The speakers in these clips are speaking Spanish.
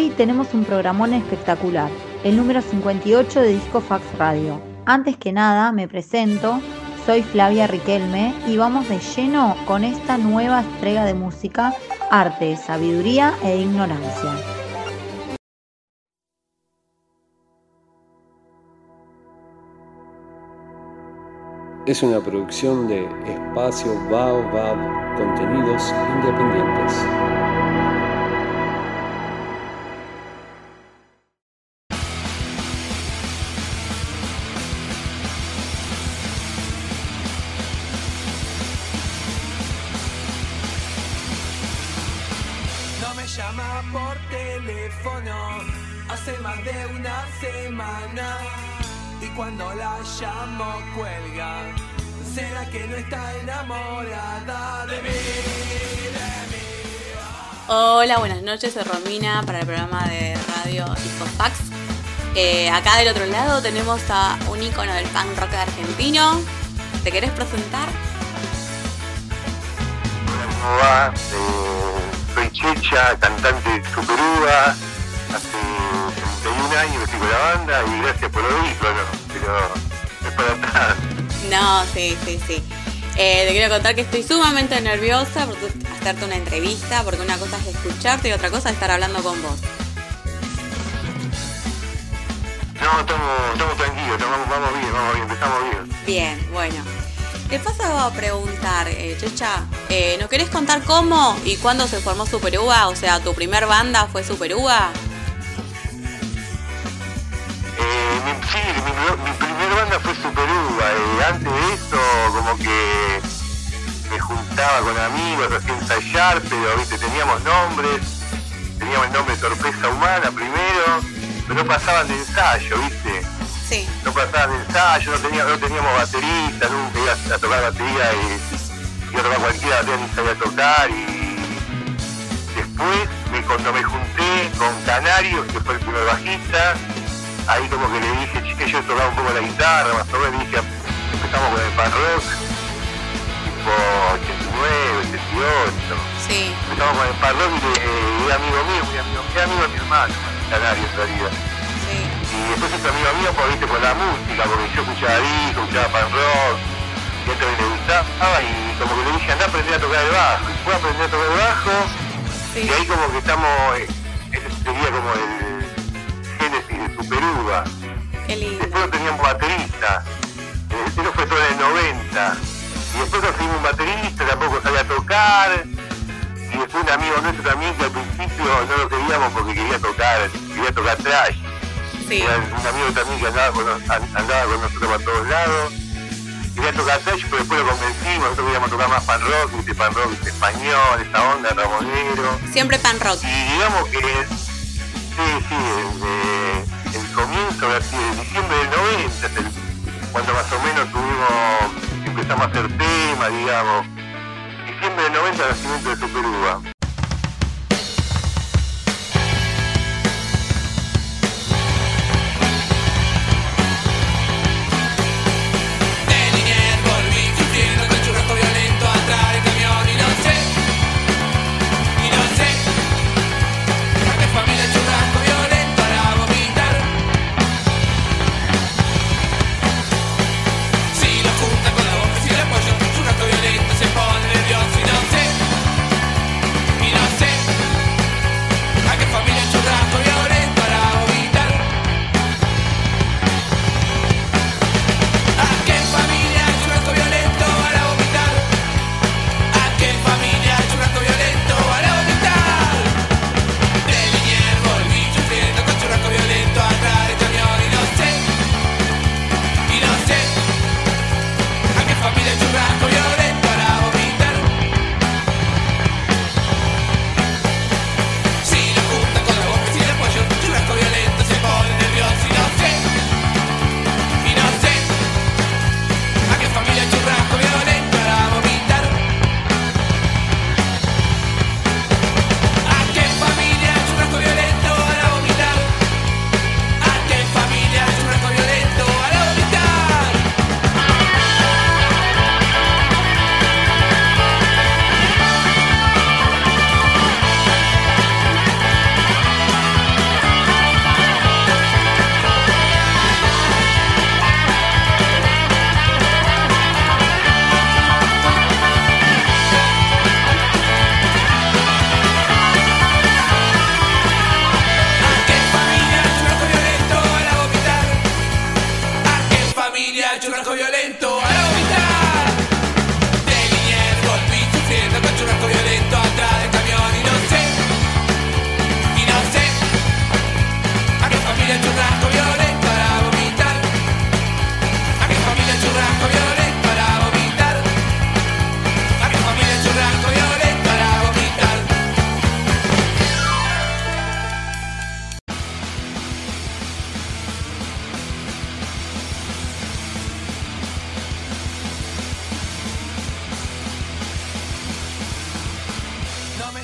Hoy tenemos un programón espectacular, el número 58 de Disco Fax Radio. Antes que nada, me presento, soy Flavia Riquelme y vamos de lleno con esta nueva entrega de música, arte, sabiduría e ignorancia. Es una producción de Espacio Baobab, contenidos independientes. No me llama por teléfono hace más de una semana. Y cuando la llamo cuelga. ¿Será que no está enamorada de mí? Hola, buenas noches, soy Romina para el programa de radio Disco Fax. Acá del otro lado tenemos a un ícono del punk rock argentino. ¿Te querés presentar? Hola, ¿cómo va? Soy Checha, cantante de Superuva. Hace 31 años que estoy con la banda y gracias por lo ícono, pero es para atrás. No, sí. Te quiero contar que estoy sumamente nerviosa por hacerte una entrevista, porque una cosa es escucharte y otra cosa es estar hablando con vos. No, estamos tranquilos, vamos bien, empezamos bien. Bien, bueno. Te paso a preguntar, Checha, ¿nos querés contar cómo y cuándo se formó Superuva? O sea, ¿tu primer banda fue Superuva? Sí, mi primer banda fue Superuva. Antes de eso, como que me juntaba con amigos hacía ensayar, pero viste, teníamos el nombre Sorpresa Humana primero, pero no pasaban de ensayo, viste. Sí. No pasaban de ensayo, no teníamos baterista, nunca ibas a tocar batería y a tocar cualquiera batería ni sabía tocar. Y después, cuando me junté con Canario, que fue el primer bajista, ahí como que le dije, che, yo tocaba un poco la guitarra, más o menos, le dije, empezamos con el punk rock, tipo 89, 88. Sí. Empezamos con el punk rock y era amigo mío, era amigo de mi hermano, Canario en realidad. Sí. Y después es amigo mío por la música, porque yo escuchaba disco, escuchaba punk rock, y a él también le gustaba, y como que le dije, andá a aprender a tocar el bajo. Y fue a aprender a tocar el bajo, sí. Y ahí como que estamos, ese sería como el génesis de Superuva. Qué lindo. Después no teníamos baterista, eso fue todo en el 90. Y después conseguimos un baterista, tampoco sabía tocar. Y después un amigo nuestro también, que al principio no lo queríamos porque quería tocar trash. Sí. Era un amigo también que andaba con nosotros para todos lados. Quería tocar trash, pero después lo convencimos, nosotros queríamos tocar más punk rock español, esa onda, ramonero. Siempre punk rock. Y digamos que el comienzo de diciembre del 90, cuando más o menos empezamos a hacer temas, digamos. Diciembre del 90, nacimiento de Superuva.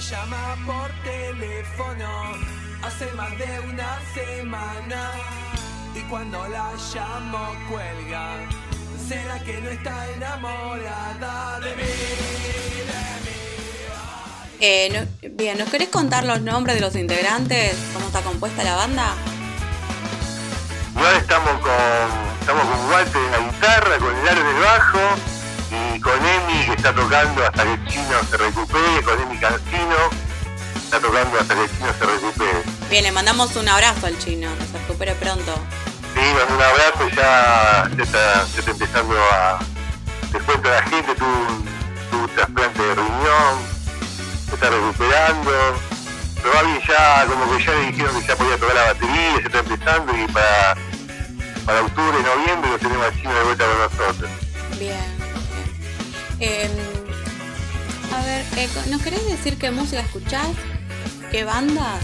llama por teléfono hace más de una semana y cuando la llamo cuelga. ¿Será que no está enamorada de mí? Bien, ¿nos querés contar los nombres de los integrantes? ¿Cómo está compuesta la banda? Y ahora estamos con Walter en la guitarra, con el Aro en el bajo y con Emi que está tocando hasta que el chino se recupere, con Emi Cancino está tocando hasta que el chino se recupere. Bien, le mandamos un abrazo al chino, que se recupere pronto. Sí, con un abrazo, ya está empezando a... Te cuento a la gente, tuvo un trasplante de riñón, se está recuperando, pero va bien, ya como que ya le dijeron que ya podía tocar la batería, ya está empezando y para octubre, noviembre lo tenemos al chino de vuelta con nosotros. Bien. A ver, ¿nos querés decir qué música escuchás? ¿Qué bandas?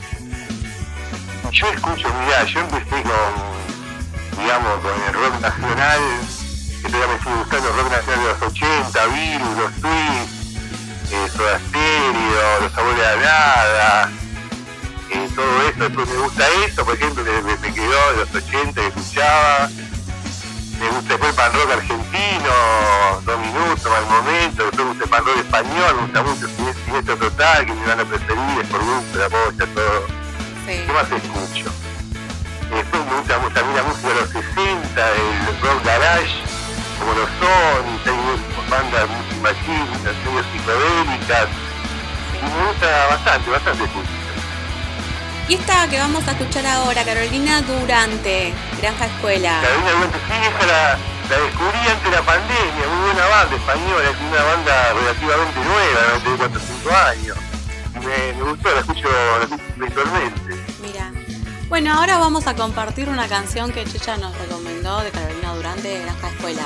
Yo escucho, mirá, yo empecé con el rock nacional, que todavía me sigue gustando el rock nacional de los 80, Virus, los Twists, Soda Stereo, Los Sabores de la Nada, todo eso. Después me gusta eso, por ejemplo, que me quedó de los 80 que escuchaba. Me gusta después el pan rock argentino, 2 minutos, Mal Momento. Después me gusta el pan rock español, me gusta mucho Siniestro Total, que me van a preferir, por gusto, la posta, todo. Sí. ¿Qué más escucho? Después me gusta también la música de los 60, el rock garage, como los Sonics, hay bandas muy machistas, muy psicodélicas, y me gusta bastante escucho. Y esta que vamos a escuchar ahora, Carolina Durante, Granja Escuela. Carolina Durante, sí, esa la descubrí antes de la pandemia, muy buena banda española, es una banda relativamente nueva, de 4 o 5 años. Y me gustó, la escucho habitualmente. Mira. Bueno, ahora vamos a compartir una canción que Checha nos recomendó de Carolina Durante, de Granja Escuela.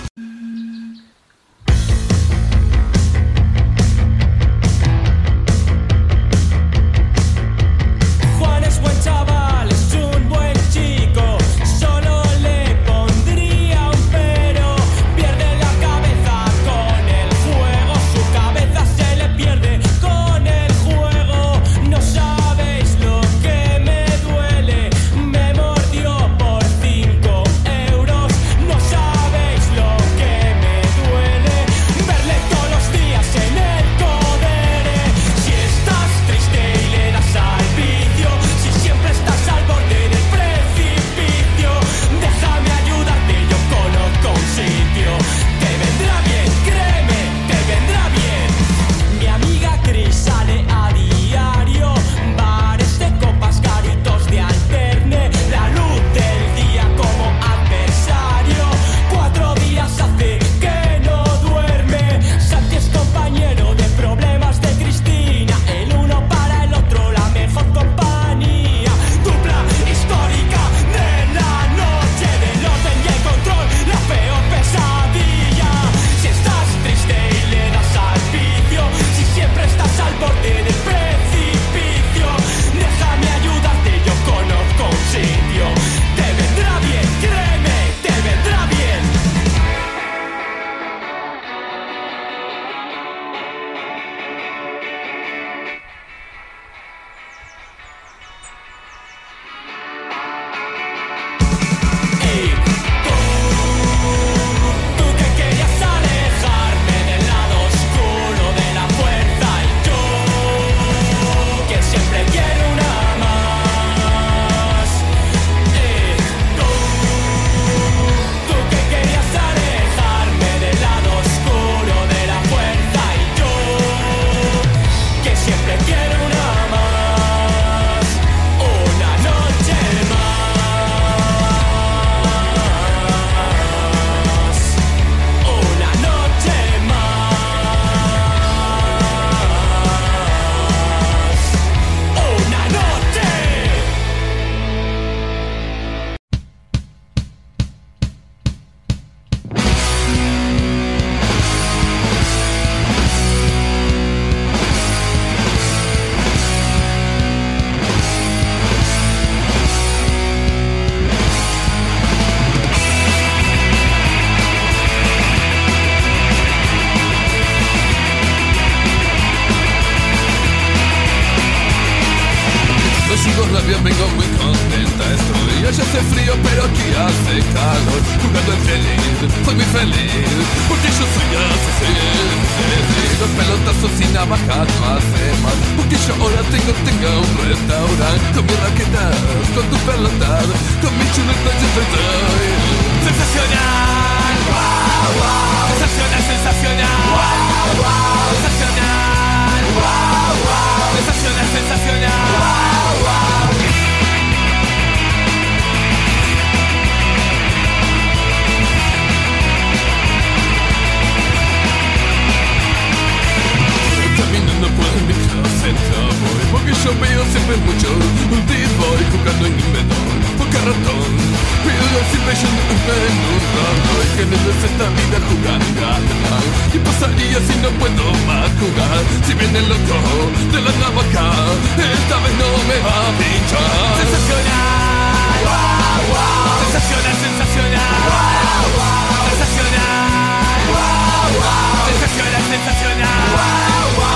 Juan es buen chaval, es un buen chico, solo le pondría un pero. Pierde la cabeza con el juego, su cabeza se le pierde con el juego. No sabéis lo que me duele, me mordió por 5 euros. No sabéis lo que radio vengo muy contenta estoy. Allá hace frío pero aquí hace calor. Jugando al tenis, soy muy feliz, porque yo soy así. Los pelotazos sin navajas no hace mal, porque yo ahora tengo un restaurante. Con mis raquetas, con tus pelotas, con mi chuleta yo soy sensacional. Wow, wow. Sensacional, sensacional. Wow, wow. Sensacional. Wow, wow. Sensacional, sensacional. Wow, wow. Caminando por el microcentro voy, porque yo veo siempre mucho un D-boy jugando en un menor, poca ratón. Pero siempre yo en un rato, y que no es esta vida jugando ganar. ¿Qué pasaría si no puedo más jugar? Si viene el loco de la navaja, esta vez no me va a pinchar. Sensacional, wow, wow. Sensacional, sensacional, wow, wow. Sensacional, wow, wow. Sensacional, sensacional, wow, wow.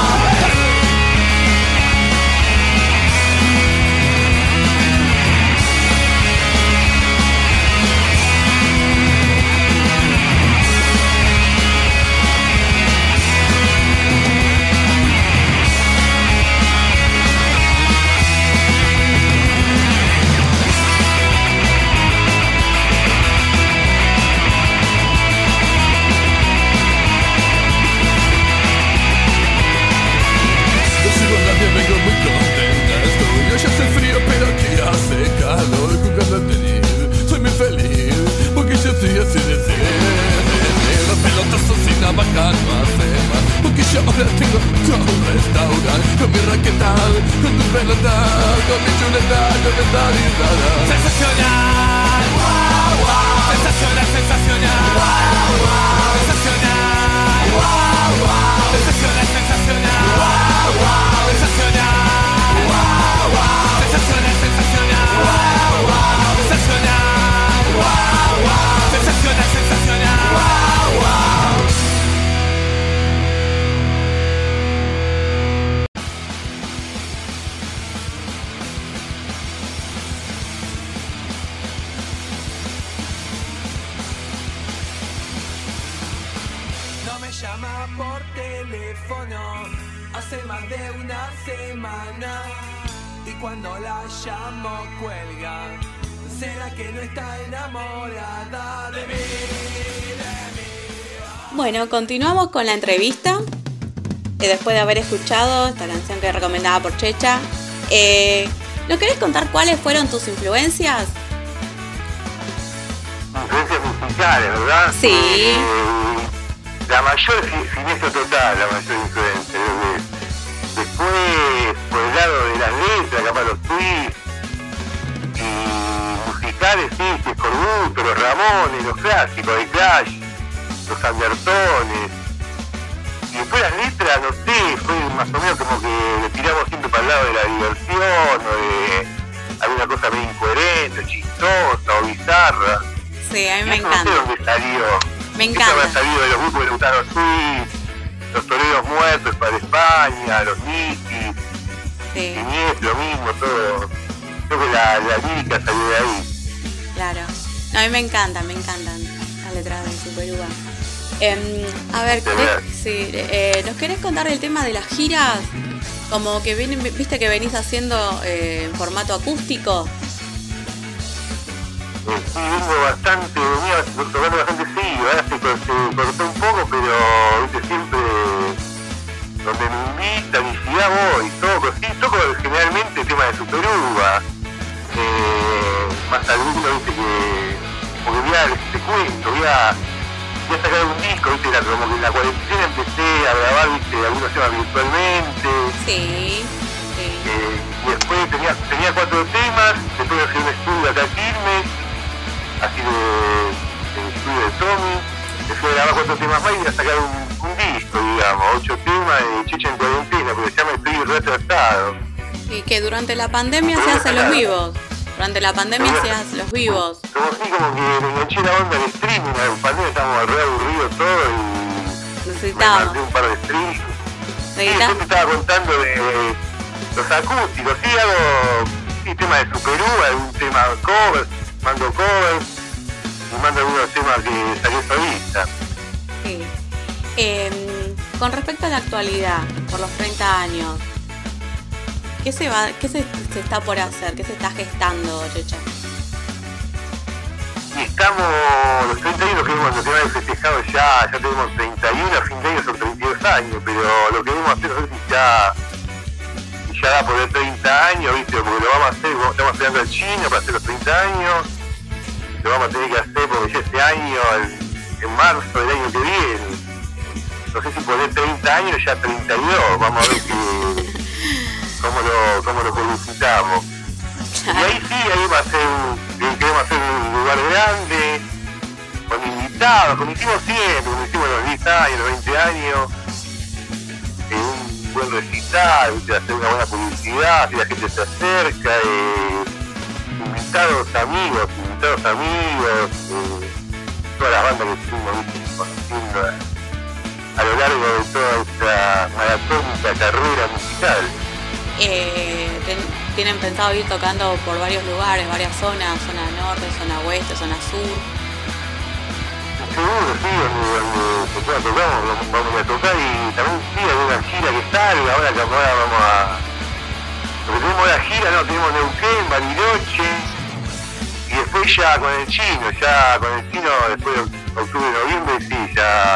Vengo muy contenta estoy. Hoy hace frío pero aquí hace calor. Jugando al tenis, soy muy feliz, porque yo soy así de ser. Los pelotazos sin navaja no hace mal, porque yo ahora tengo un restaurante. Con mi raqueta, con tu pelota, con mi chuleta, con esta guitarra. Sensacional, wow, wow. Sensacional, sensacional, wow, wow. Sensacional, wow, wow. Sensacional, sensacional, wow, wow. Sensacional, wow, wow. Sensacional, sensacional, wow, wow. Sensacional, wow, wow. Sensacional, sensacional, wow, wow. No me llama por teléfono hace más de una semana, y cuando la llamo cuelga. ¿Será que no está enamorada de mí? Bueno, continuamos con la entrevista. Después de haber escuchado esta canción que recomendaba por Checha, ¿nos querés contar cuáles fueron tus influencias? Influencias musicales, ¿verdad? Sí. La mayor siniestro total, la mayor influencia. Después, por el lado de las letras, capaz los twists, y musicales, sí, Scorbuto, los Ramones, los clásicos de Clash, los Andertones. Y después las letras, no sé, fue más o menos como que le tiramos siempre para el lado de la diversión, o de alguna cosa medio incoherente, chistosa o bizarra. Sí, a mí me encanta. encanta. No sé dónde salió. Me encanta. Esto me ha salido de los grupos que le gustaron los Swiss, los Toreros Muertos para España, los Nikis, Sí. lo mismo, todo. Creo que la lírica salió de ahí. Claro. No, a mí me encantan las letras de Superuva. A ver, ¿nos querés contar el tema de las giras? Como que viste que venís haciendo en formato acústico. Sí, venía tocando bastante seguido, ahora se cortó un poco, pero viste, siempre donde me invitan y si ya voy, toco generalmente temas de Superuva, más algunos, viste, porque te cuento, voy a sacar un disco, viste, como que en la cuarentena empecé a grabar, viste, algunos temas virtualmente. Sí. Y después tenía 4 temas, después hacía un estudio acá en Quilmes, así de estudio de Tommy, después grabar 4 temas más y a sacar un disco, digamos, 8 temas de Checha en cuarentena, porque ya me estoy retrasado. Y que durante la pandemia se hacen los vivos. Durante la pandemia se hacen los vivos. Como que me enganché la onda del streaming, en pandemia estábamos re aburridos todo y necesitábamos. me mandé un par de streams. Sí, yo te estaba contando de los acústicos, sí sí, tema de Superú, algún tema covers, mando covers, y mando algunos temas que salió solista. Sí. Con respecto a la actualidad, por los 30 años, ¿qué se está por hacer? ¿Qué se está gestando, Checha? Y estamos, los 30 años que hemos festejado ya tenemos 31, a fin de año son 32 años, pero lo que debemos hacer nosotros ya da por el 30 años, ¿viste? Porque lo vamos a hacer, estamos esperando al chino para hacer los 30 años, lo vamos a tener que hacer porque ya este año, en marzo del año que viene, no sé si poner 30 años, ya 32, vamos a ver cómo lo publicitamos. Y ahí sí, ahí va a ser queremos hacer un lugar grande, con invitados, como hicimos siempre, como hicimos los 10 años, los 20 años, un buen recital, hacer una buena publicidad, si la gente se acerca, invitados amigos, todas las bandas que estuvimos conociendo a lo largo de toda esta maratónica carrera musical. ¿Tienen pensado ir tocando por varios lugares, varias zonas, zona norte, zona oeste, zona sur? Seguro, sí, donde vamos a tocar y también sí, alguna gira que salga, ahora vamos a... Porque tenemos la gira, tenemos Neuquén, Bariloche, y después ya con el chino, después de octubre, noviembre, sí,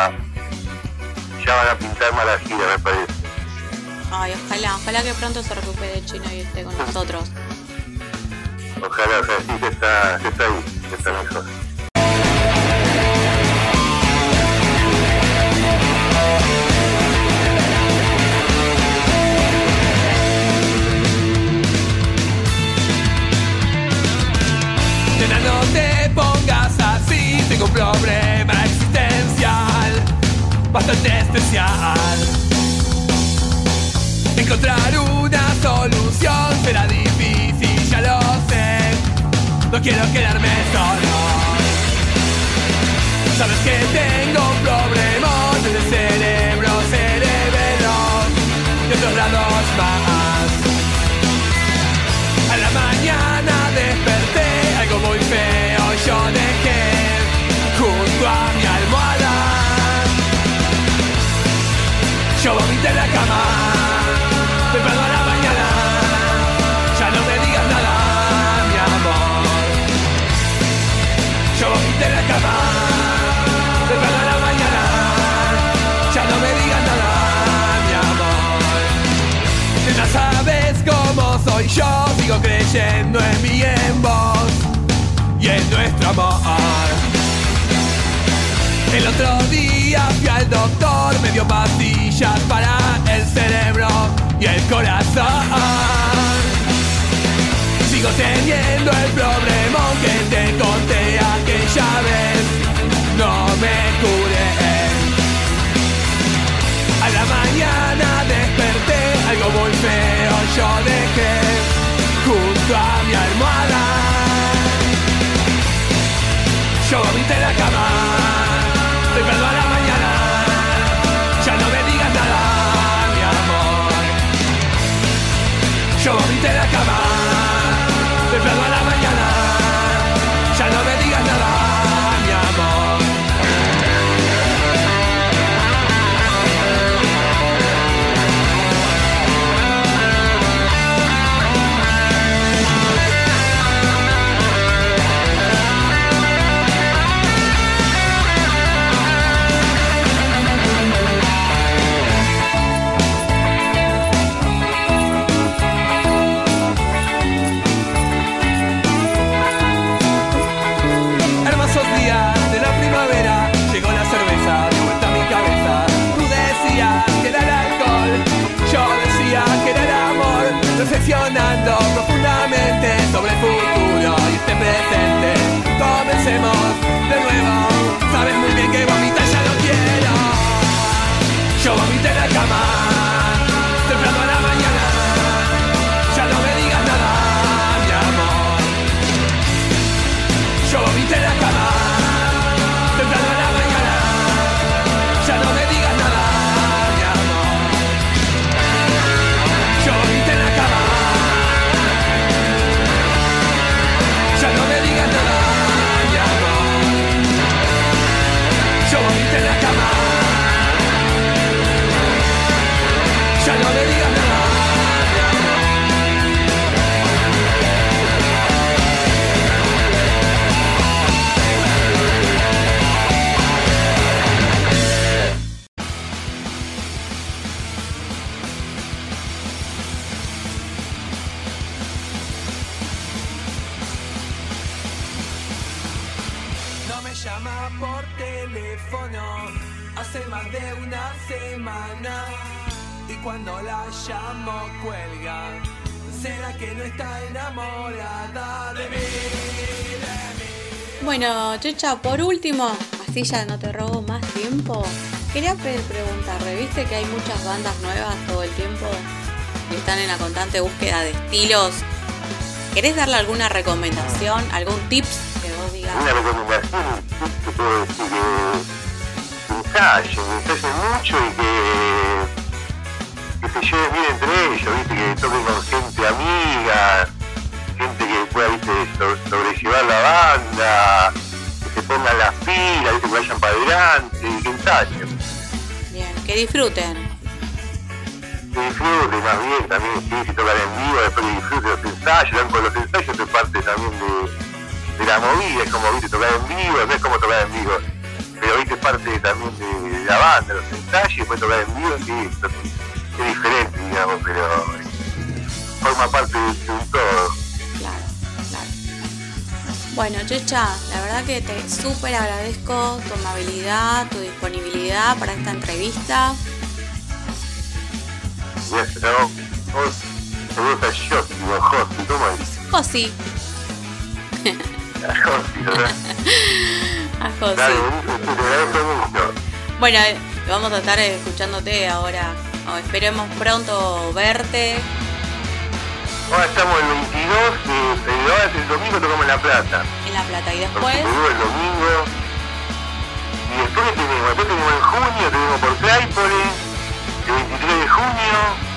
ya van a pintar más la gira, me parece. Ay, ojalá que pronto se recupere el chino y esté con nosotros. Ojalá, sí, que está ahí, que está mejor. Nena, no te pongas así, tengo un problema existencial bastante especial. Encontrar una solución será difícil, ya lo sé. No quiero quedarme solo. Sabes que tengo un problema en el cerebro y otros lados más. A la mañana desperté, algo muy feo yo dejé junto a mi almohada. Yo vomité en la cama temprano a la mañana. Ya no me digas nada, mi amor. Yo vomité en la cama temprano a la mañana. Ya no me digas nada, mi amor. Ya sabes cómo soy yo, sigo creyendo en mí, en vos y en nuestro amor. El otro día fui al doctor, me dio pastillas para el cerebro y el corazón. Sigo teniendo el problema que te conté aquella vez, no me curé. A la mañana desperté, algo muy feo yo dejé junto a mi almohada. Yo vomité en la cama temprano a la mañana. Ya no me digas nada, mi amor. Yo vomité en la cama temprano a la mañana. Ya no me digas nada, mi amor. Reflexionando profundamente sobre el futuro y este presente. Comencemos de nuevo. Sabes muy bien que vomitar ya no quiero. Yo vomité en la cama temprano a la mañana. Ya no me digas nada, mi amor. Yo vomité en la cama temprano a la mañana. Ya no me digas nada, mi amor. Yo vomité en la cama llama por teléfono hace más de una semana y cuando la llamo cuelga. ¿Será que no está enamorada de mí? Bueno, Checha, por último, así ya no te robo más tiempo, quería preguntarle, viste que hay muchas bandas nuevas todo el tiempo y están en la constante búsqueda de estilos. ¿Querés darle alguna recomendación, algún tips que vos digas? Una recomendación, te puedo decir que ensayen mucho y que se lleven bien entre ellos, ¿viste? Que toquen con gente amiga, gente que pueda, ¿viste? Sobrellevar la banda, que se pongan las pilas, ¿viste? Que vayan para adelante y que ensayen. Bien, que disfruten. Que disfruten más bien también, sí, si tocan en vivo, después que disfruten los ensayos, con los ensayos es parte también de la movida, es como, ¿viste? Tocar en vivo, no es como tocar en vivo, pero, ¿viste? Es parte también de la banda, los ensayos, y después tocar en vivo, sí, es diferente, digamos, pero forma parte de un todo. Claro, claro. Bueno, Checha, la verdad que te súper agradezco tu amabilidad, tu disponibilidad para esta entrevista. Gracias a vos. Vos te gusta Josi, o Josi, ¿cómo es? Josi. A Josi, ¿verdad? A Josi. Dale, te agradezco mucho. Bueno, vamos a estar escuchándote ahora. Esperemos pronto verte. Ahora estamos el 22, ahora el domingo tocamos en La Plata. En La Plata. Y Porque después, llegó el domingo. Y después tenemos, en junio, tenemos por Claypole, el 23 de junio.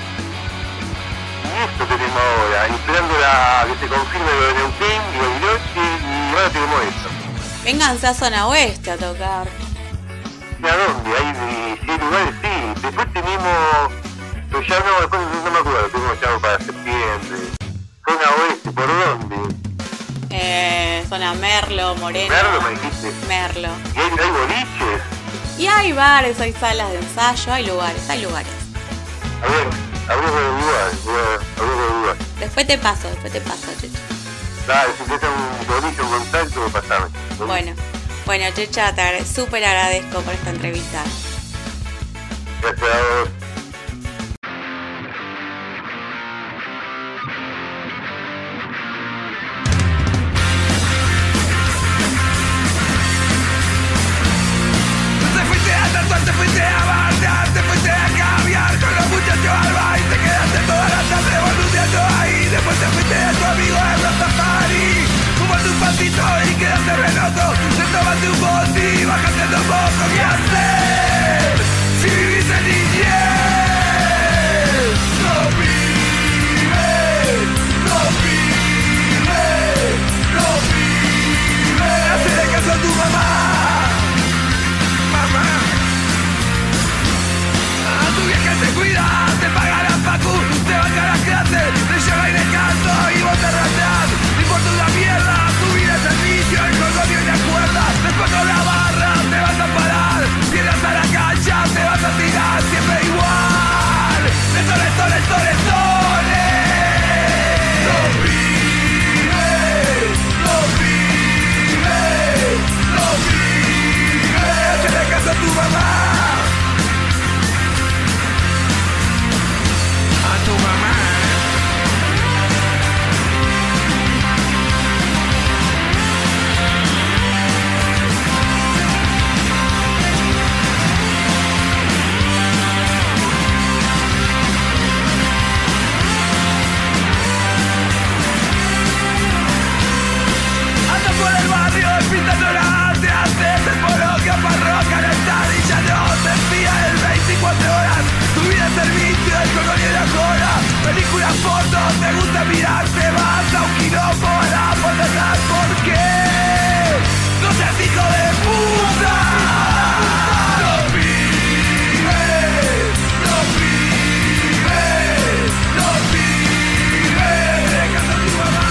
Y esto tenemos ahora, esperando que se confirme lo de Neuquén y Bariloche, y ahora tenemos esto. vénganse a Zona Oeste a tocar. ¿Y a dónde? Hay 100 lugares, sí. Después tenemos, pero ya después no me acuerdo, tenemos ya para septiembre. Zona Oeste, ¿por dónde? Zona Merlo, Moreno. Merlo me dijiste. Merlo. ¿Y hay boliches? Y hay bares, hay salas de ensayo, hay lugares, hay lugares. A ver, hablemos de lugar. Después te paso, Checha. Dale, si te un boliche, un contacto, pasame. Bueno, Checha, te súper agradezco por esta entrevista. Gracias a vos. Te fuiste a tatuar, te fuiste a bardear, te fuiste a caviar con los muchachos al bar y te quedaste toda la tarde boludeando ahí. Después te fuiste a tu amigo de Rastafari, fumando un patito y quedaste reloco. Te tomaste un bondi y bajaste los mocos. ¿Qué hacer si vivís en niñez? Los pibes, los pibes, los pibes. Hacele caso a tu mamá. A tu vieja te cuida, te paga la facu, te banca las clases, te lleva y descanso y vos te arrastrás. No importa una mierda, tu vida es servicio, el colgonio y la cuerda. Después con la barra te vas a parar, vienes a la cancha, te vas a tirar, siempre igual. Letole. Los pibes, los pibes, los pibes. Hacele caso a tu mamá. Tu mamá. Ando por el barrio pintando las de haces el polo que aparroca la y ya no te espía el 24 horas. Tu vida es servicio, el color y la cola. Películas, fotos, te gusta mirar, te vas a un quilombo a la portal. ¿Por qué? No seas hijo de puta. Los pibes, los pibes, los pibes. Dejando a tu mamá.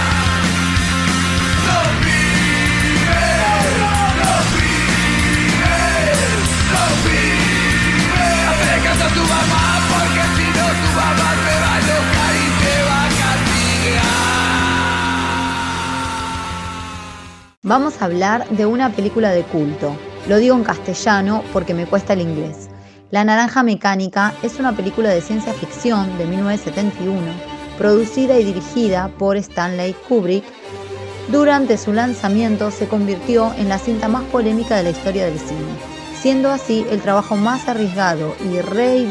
Los pibes, los pibes, los pibes. Hazle caso a tu mamá, porque si no tu mamá te va a enojar y te va a castigar. Vamos a hablar de una película de culto. Lo digo en castellano porque me cuesta el inglés. La Naranja Mecánica es una película de ciencia ficción de 1971, producida y dirigida por Stanley Kubrick. Durante su lanzamiento se convirtió en la cinta más polémica de la historia del cine, siendo así el trabajo más arriesgado y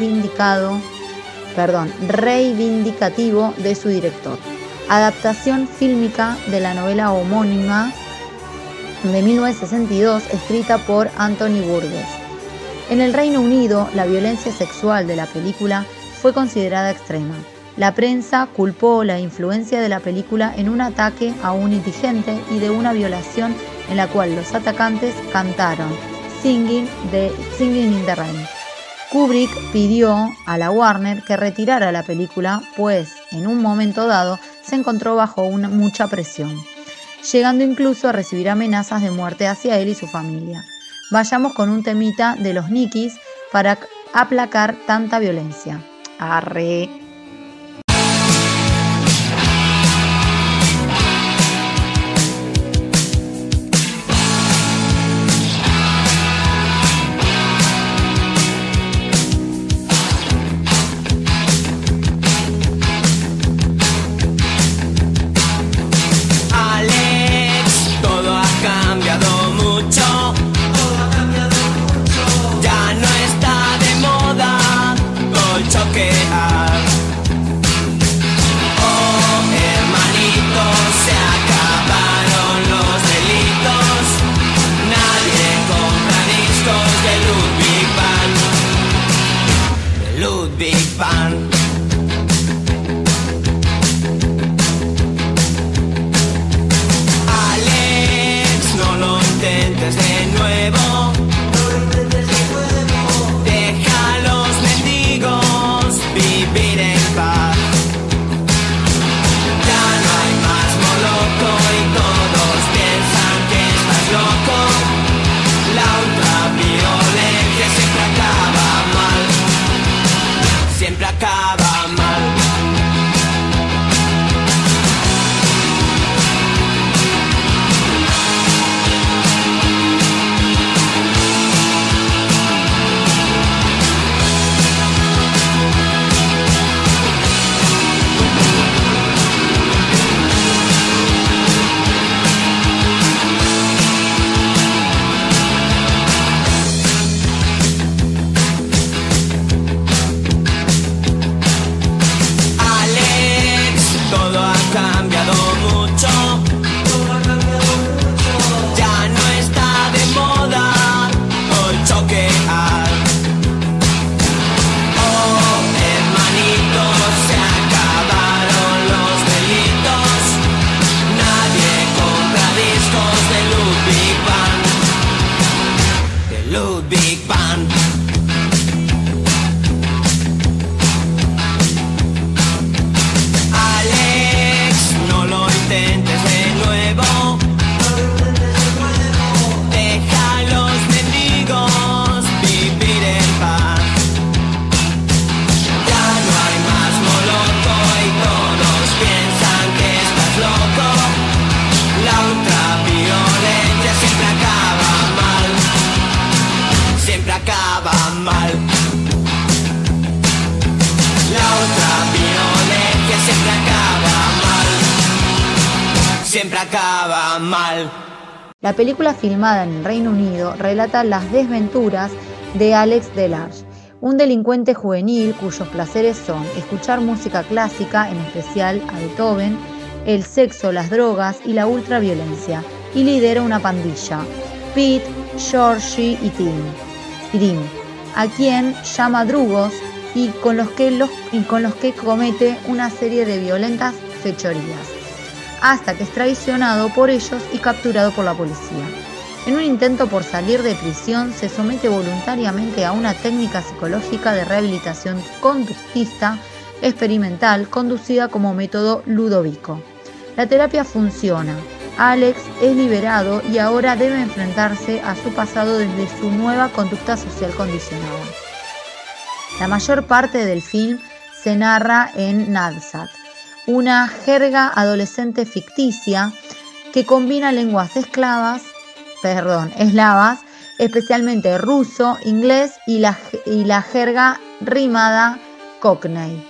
reivindicativo de su director. Adaptación fílmica de la novela homónima de 1962, escrita por Anthony Burgess. En el Reino Unido, la violencia sexual de la película fue considerada extrema. La prensa culpó la influencia de la película en un ataque a un indigente y de una violación en la cual los atacantes cantaron Singing in the Rain. Kubrick pidió a la Warner que retirara la película, pues en un momento dado se encontró bajo mucha presión, llegando incluso a recibir amenazas de muerte hacia él y su familia. Vayamos con un temita de los Nikis para aplacar tanta violencia. Arre. Acaba mal. La película, filmada en el Reino Unido, relata las desventuras de Alex Delarge, un delincuente juvenil cuyos placeres son escuchar música clásica, en especial a Beethoven, el sexo, las drogas y la ultraviolencia, y lidera una pandilla, Pete, Georgie y Tim, a quien llama drugos y con los que comete una serie de violentas fechorías, hasta que es traicionado por ellos y capturado por la policía. En un intento por salir de prisión, se somete voluntariamente a una técnica psicológica de rehabilitación conductista experimental conducida como método Ludovico. La terapia funciona. Alex es liberado y ahora debe enfrentarse a su pasado desde su nueva conducta social condicionada. La mayor parte del film se narra en Nadsat, una jerga adolescente ficticia que combina lenguas eslavas, especialmente ruso, inglés y la jerga rimada Cockney.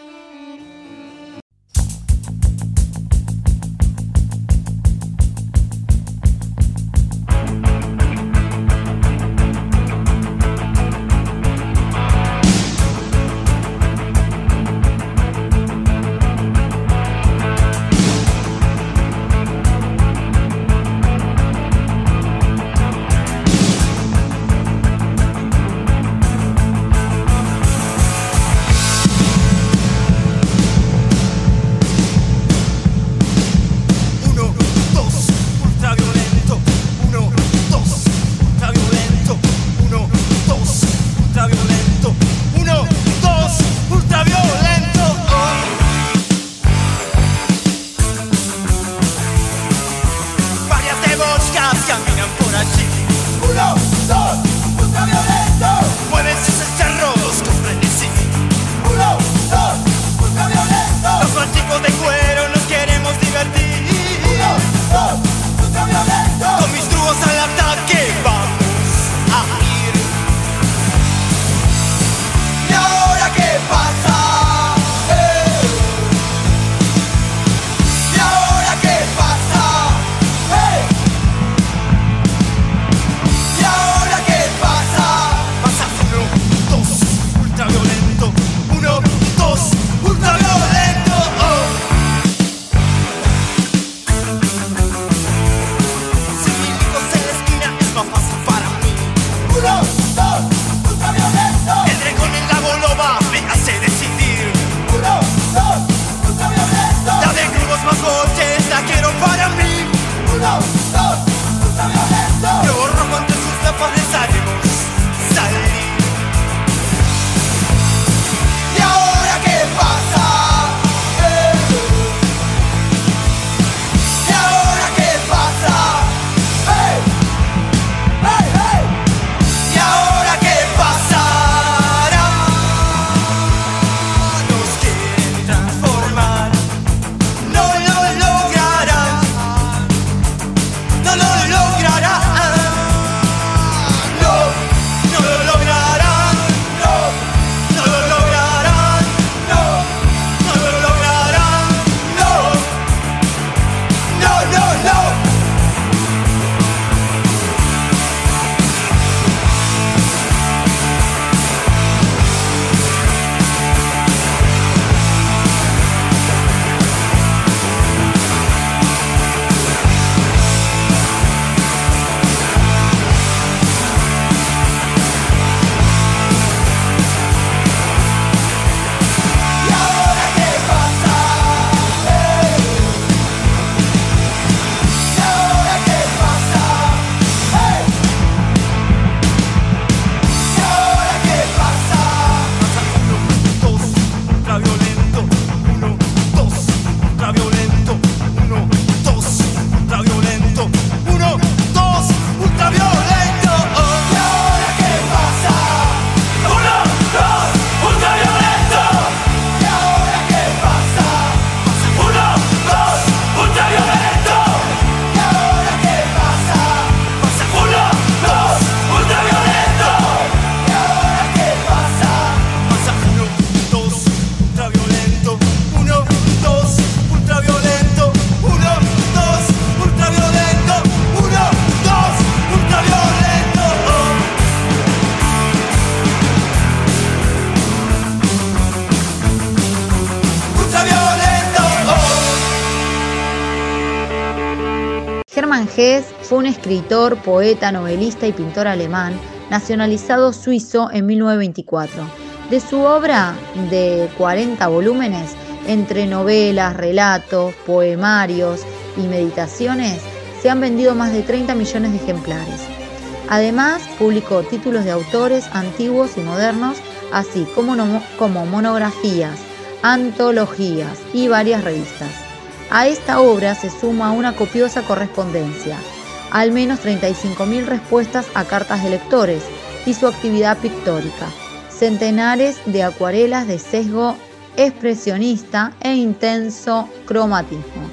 Hermann Hesse fue un escritor, poeta, novelista y pintor alemán, nacionalizado suizo en 1924. De su obra de 40 volúmenes, entre novelas, relatos, poemarios y meditaciones, se han vendido más de 30 millones de ejemplares. Además, publicó títulos de autores antiguos y modernos, así como monografías, antologías y varias revistas. A esta obra se suma una copiosa correspondencia, al menos 35.000 respuestas a cartas de lectores y su actividad pictórica, centenares de acuarelas de sesgo expresionista e intenso cromatismo.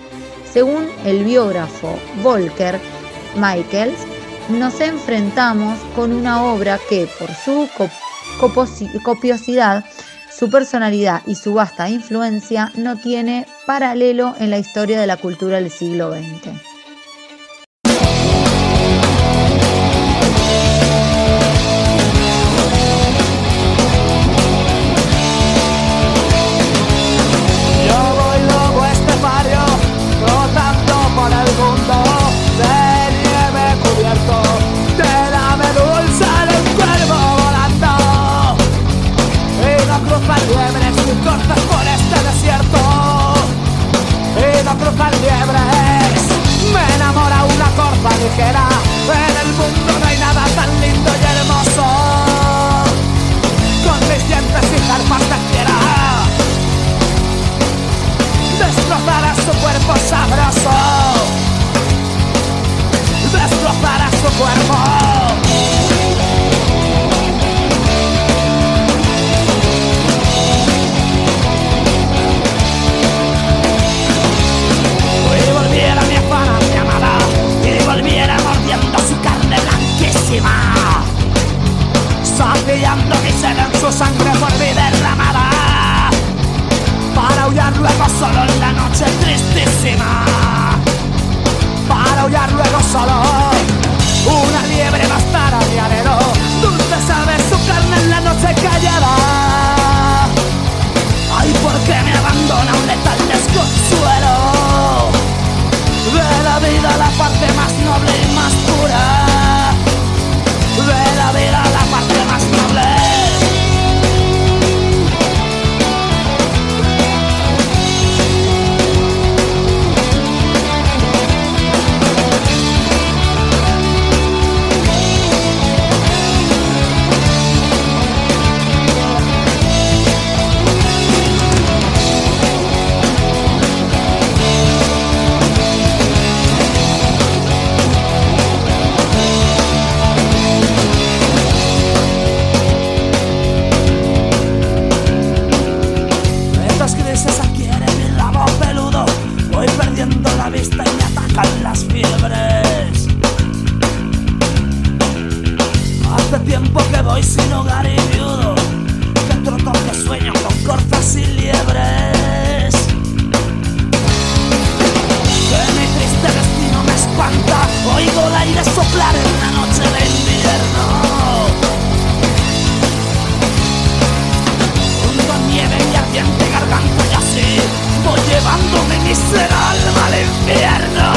Según el biógrafo Volker Michels, nos enfrentamos con una obra que, por su copiosidad, su personalidad y su vasta influencia, no tiene paralelo en la historia de la cultura del siglo XX. ligera. En el mundo no hay nada tan lindo y hermoso. Con mis dientes y zarpas de fiera destrozará su cuerpo sabroso. Destrozará su cuerpo. Saciando mi sed en su sangre por mi derramada, para aullar luego solo en la noche tristísima, para aullar luego solo. Una liebre bastará mi anhelo, dulce sabe su carne en la noche callada. Ay, ¿por qué me abandona un letal desconsuelo? De la vida la parte más noble y más pura, de la vida la parte más noble. Sin hogar y viudo, que troto que sueño con corzas y liebres. Que mi triste destino me espanta, oigo el aire soplar en una noche de invierno. Junto a nieve y ardiente garganta y así voy llevando mi mísera alma al infierno.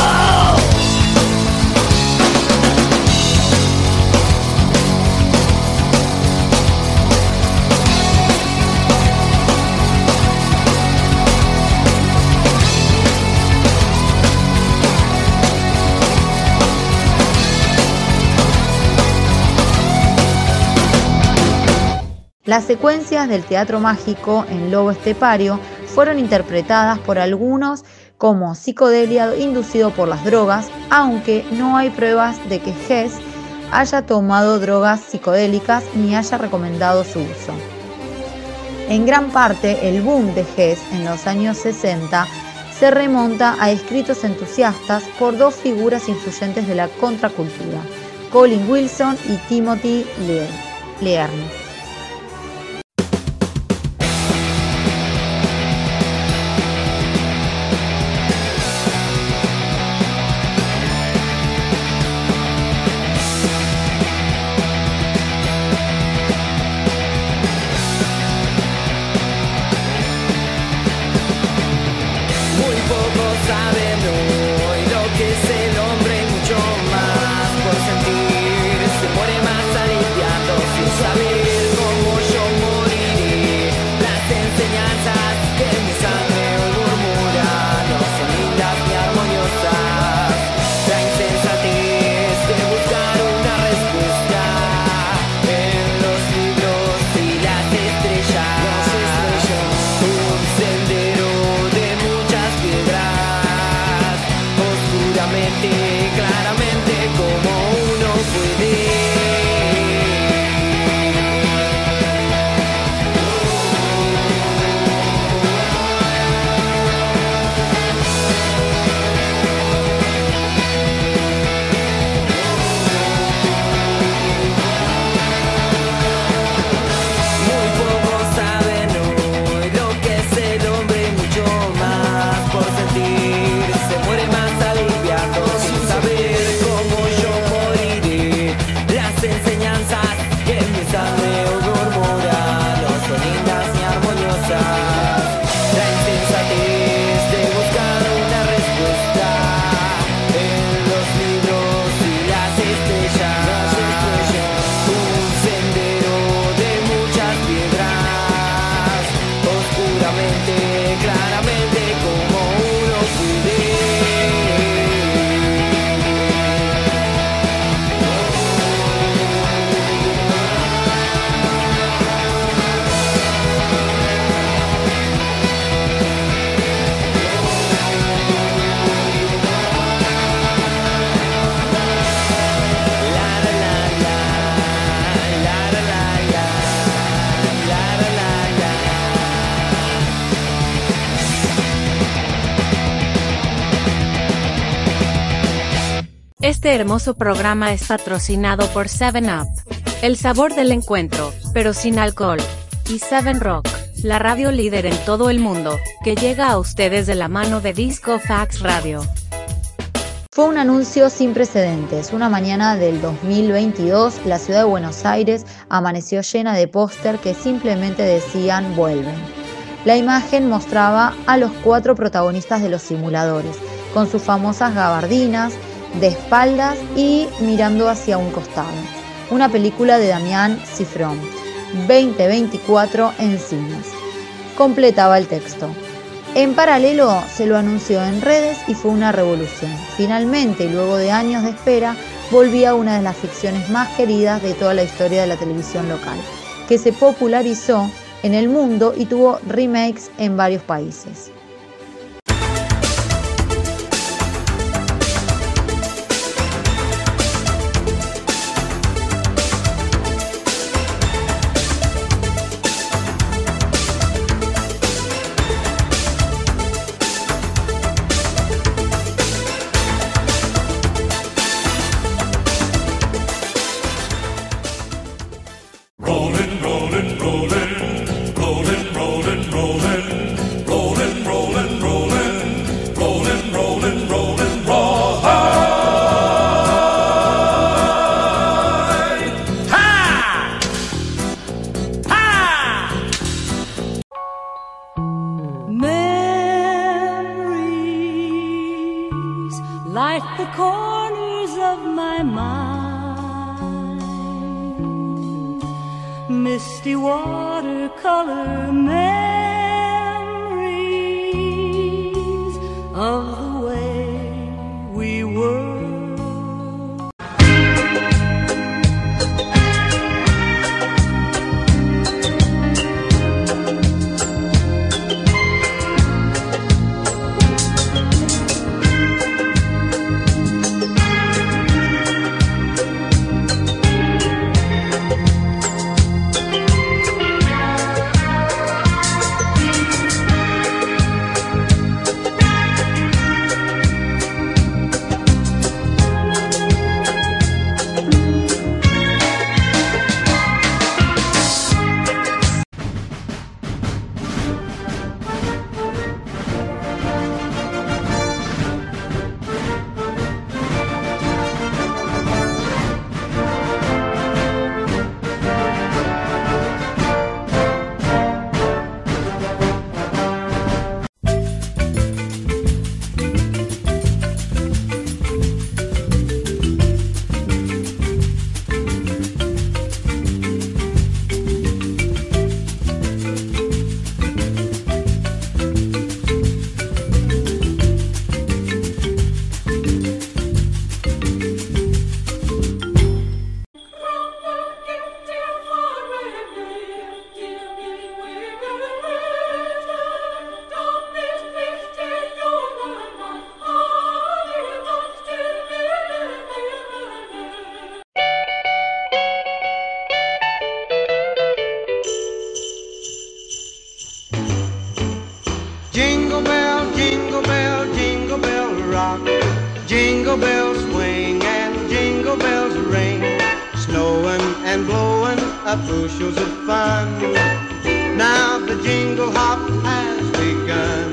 Las secuencias del teatro mágico en Lobo Estepario fueron interpretadas por algunos como psicodelia inducido por las drogas, aunque no hay pruebas de que Hess haya tomado drogas psicodélicas ni haya recomendado su uso. En gran parte, el boom de Hess en los años 60 se remonta a escritos entusiastas por dos figuras influyentes de la contracultura, Colin Wilson y Timothy Leary. Saber La insensatez de buscar una respuesta en los libros y las estrellas. Un sendero de muchas piedras, oscuramente, claramente como uno puede. Este hermoso programa es patrocinado por 7up, el sabor del encuentro, pero sin alcohol, y 7Rock, la radio líder en todo el mundo, que llega a ustedes de la mano de Disco Fax Radio. Fue un anuncio sin precedentes. Una mañana del 2022, la ciudad de Buenos Aires amaneció llena de póster que simplemente decían "vuelven". La imagen mostraba a los 4 protagonistas de los simuladores, con sus famosas gabardinas, de espaldas y mirando hacia un costado. Una película de Damián Cifrón, 2024 en cines. Completaba el texto. En paralelo se lo anunció en redes y fue una revolución. Finalmente, y luego de años de espera, volvía una de las ficciones más queridas de toda la historia de la televisión local, que se popularizó en el mundo y tuvo remakes en varios países. Like the corners of my mind, misty watercolor memories of the way we were. Jingle bells swing and jingle bells ring, snowing and blowing up bushels of fun. Now the jingle hop has begun.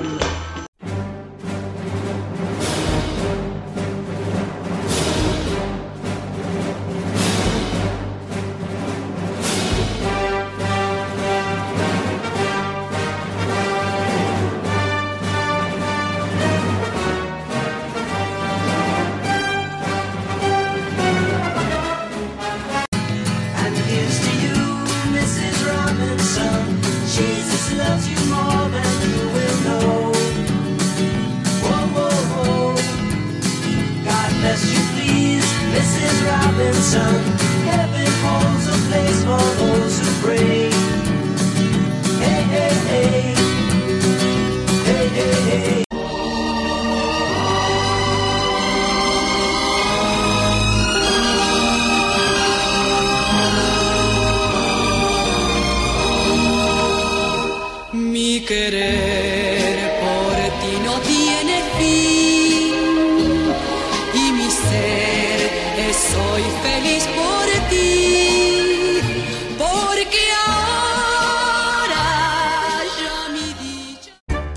Jesus loves you more than you will know. Whoa, whoa, whoa. God bless you, please, Mrs. Robinson. Heaven holds a place for those who pray. Hey, hey, hey. Hey, hey, hey. Mi querer por ti no tiene fin y mi ser es soy feliz por ti, porque ahora ya mi dicha.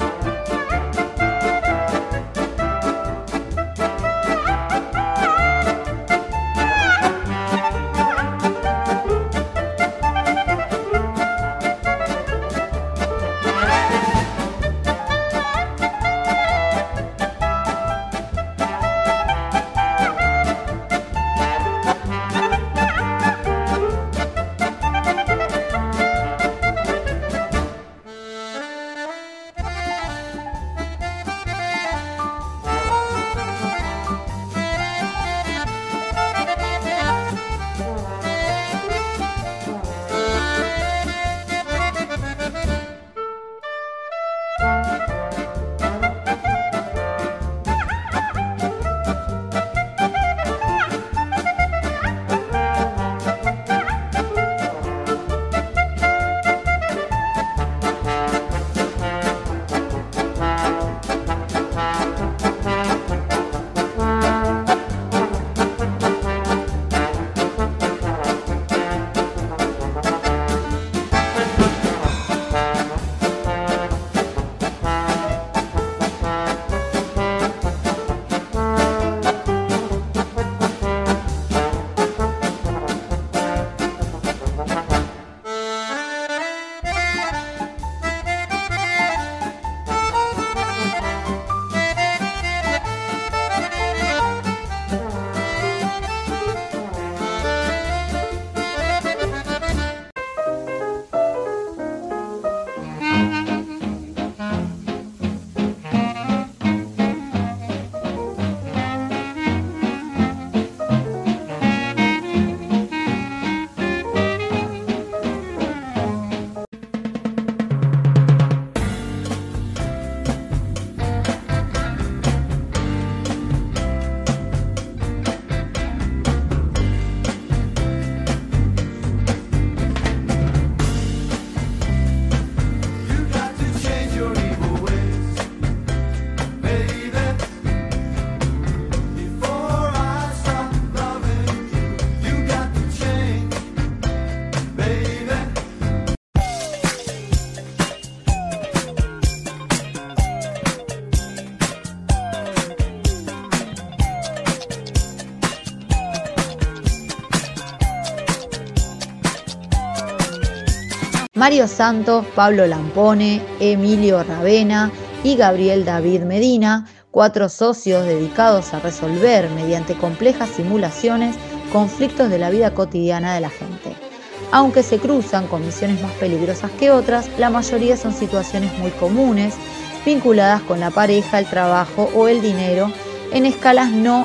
Mario Santos, Pablo Lampone, Emilio Ravena y Gabriel David Medina, 4 socios dedicados a resolver mediante complejas simulaciones conflictos de la vida cotidiana de la gente. Aunque se cruzan con misiones más peligrosas que otras, la mayoría son situaciones muy comunes, vinculadas con la pareja, el trabajo o el dinero, en escalas no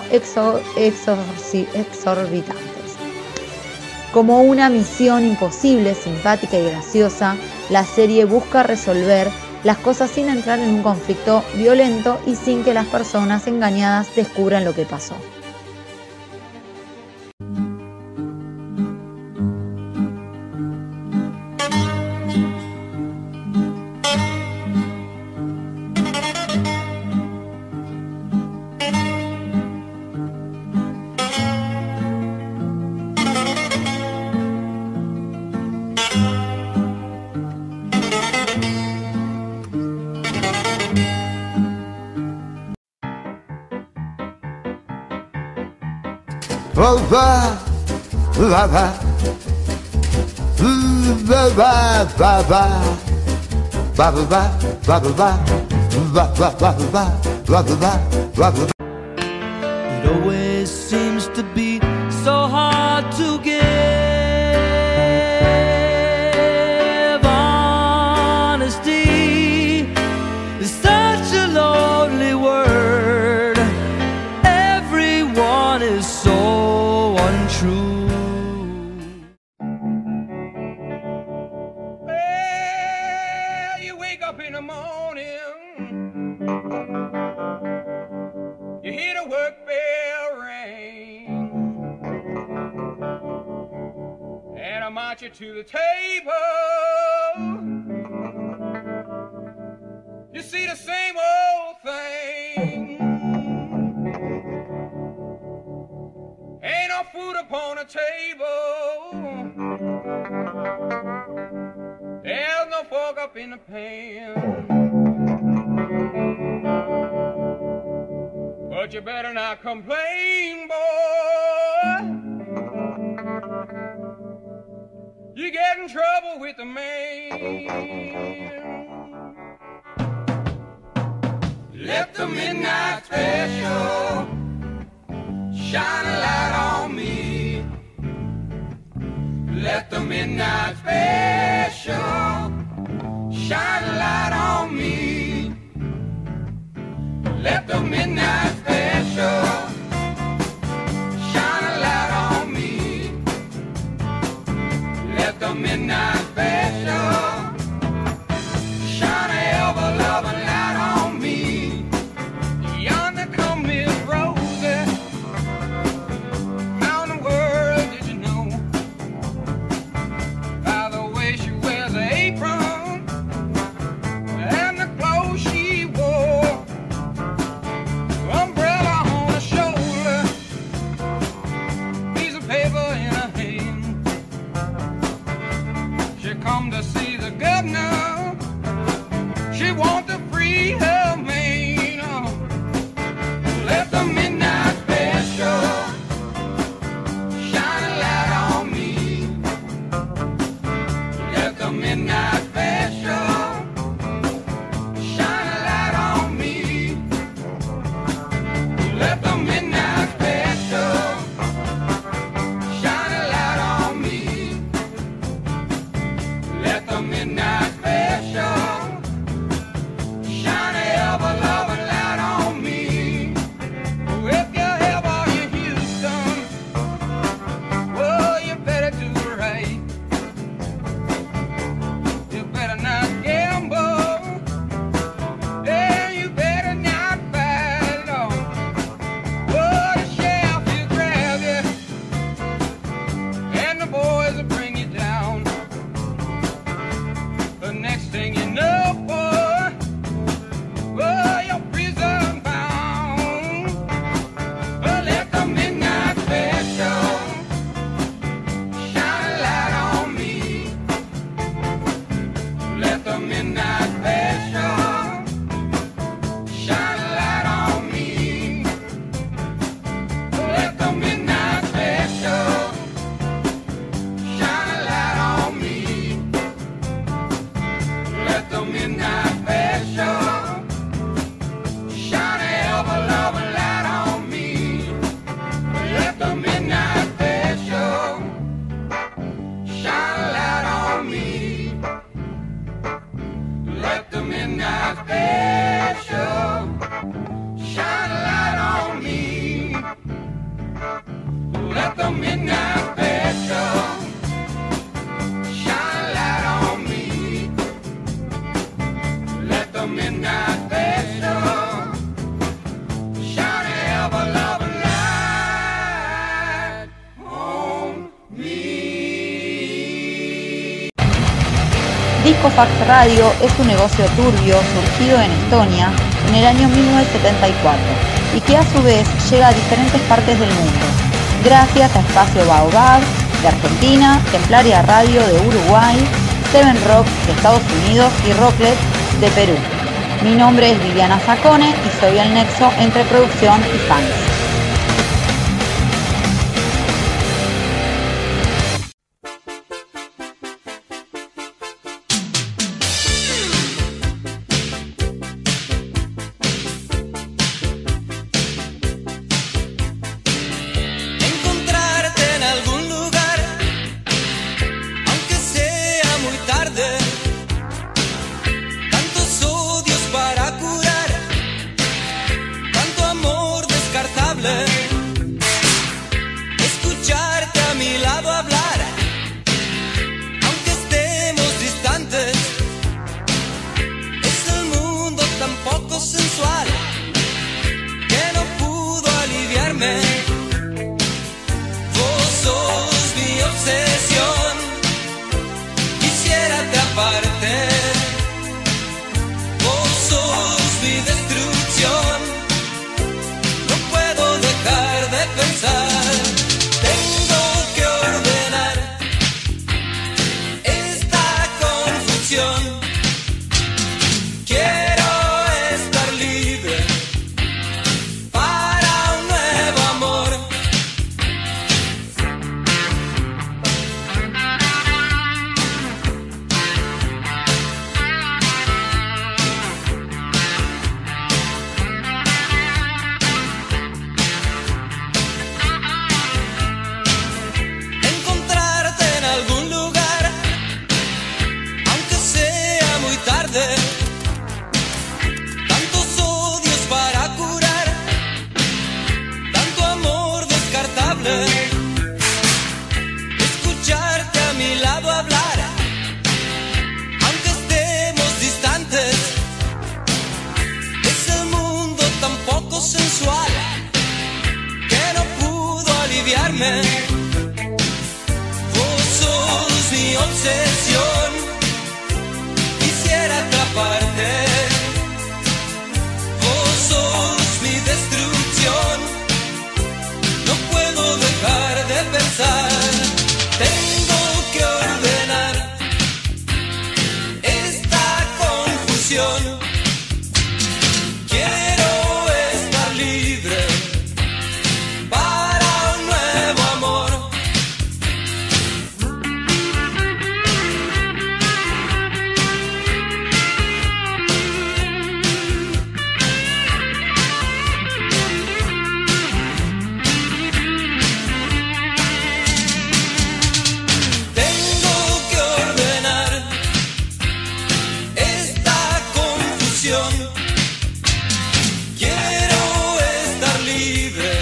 exorbitantes. Como una misión imposible, simpática y graciosa, la serie busca resolver las cosas sin entrar en un conflicto violento y sin que las personas engañadas descubran lo que pasó. Va, va, va, va, va, va, va, va, va, va, va, va. It always seems to be so hard to give honest up in the morning, you hear the work bell ring, and I march you to the table. You see the same old thing. Ain't no food upon the table. There's no fork up in the pan. But you better not complain, boy. You get in trouble with the man. Let the midnight special shine a light on me. Let the midnight special shine a light on me. Let the midnight special shine a light on me. Let the midnight special shine a ever-loving light on me. Yonder come Miss Rosie. How in the world did you know? By the way she wears her apron and the clothes she wore. Umbrella on her shoulder, piece of paper in her hand. She come to see the governor. She want to free her man. Let the midnight special shine a light on me. Let the midnight special shine a light on me. Let the midnight special shine a light on me. Let the midnight special shine a ever-loving light on me. If you're ever in Houston, well, you better do it right. You better not gamble, and you better not fight it on. Oh, the sheriff will grab you, and the boys will bring you down. The next thing you know, boy, oh, you're prison bound. Oh, let the midnight special shine a light on me. Let the midnight special shine a light on me. Let the midnight special shine a light on me. Let the midnight special shine a ever-loving light on me. Let the midnight special shine a light on me. Let the midnight special shine a light on me. Let the midnight special shine a light on me. Let the midnight special shine a ever-loving light on me. Disco Fax Radio es un negocio turbio surgido en Estonia en el año 1974 y que a su vez llega a diferentes partes del mundo, gracias a Espacio Baobab de Argentina, Templaria Radio de Uruguay, Seven Rock de Estados Unidos y Rocklet de Perú. Mi nombre es Viviana Zacone y soy el nexo entre producción y fans. Encontrarte en algún lugar, aunque sea muy tarde. Tantos odios para curar, tanto amor descartado. quererme. Vos sos mi obsesión, quisiera atraparte. Vos sos mi destrucción, no puedo dejar de pensar. Tengo que ordenar esta confusión. Quiero estar libre para un nuevo amor. Tengo que ordenar esta confusión. Quiero estar libre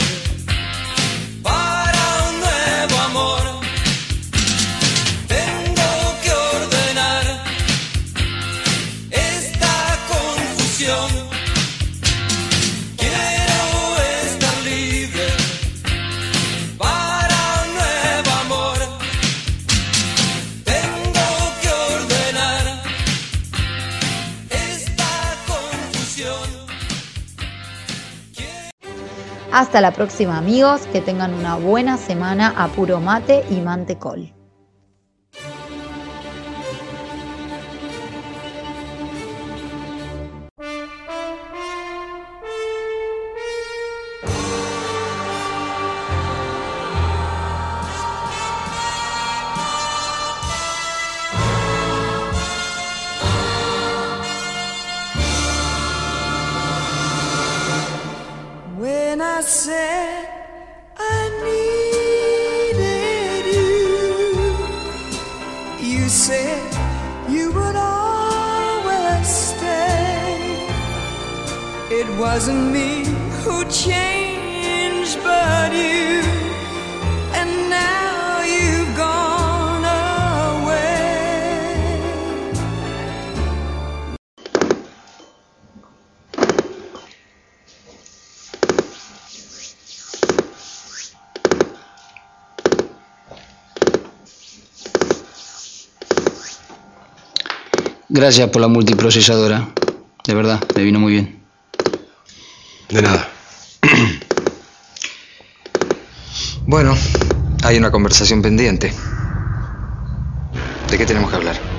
para un nuevo amor. Tengo que ordenar esta confusión. Quiero estar libre para un nuevo amor. Tengo que ordenar esta confusión. Hasta la próxima, amigos, que tengan una buena semana a puro mate y mantecol. When I said I needed you, you said you would always stay. It wasn't me who changed, but you, and now you've gone away. Gracias por la multiprocesadora. De verdad, me vino muy bien. De nada. Bueno, hay una conversación pendiente. ¿De qué tenemos que hablar?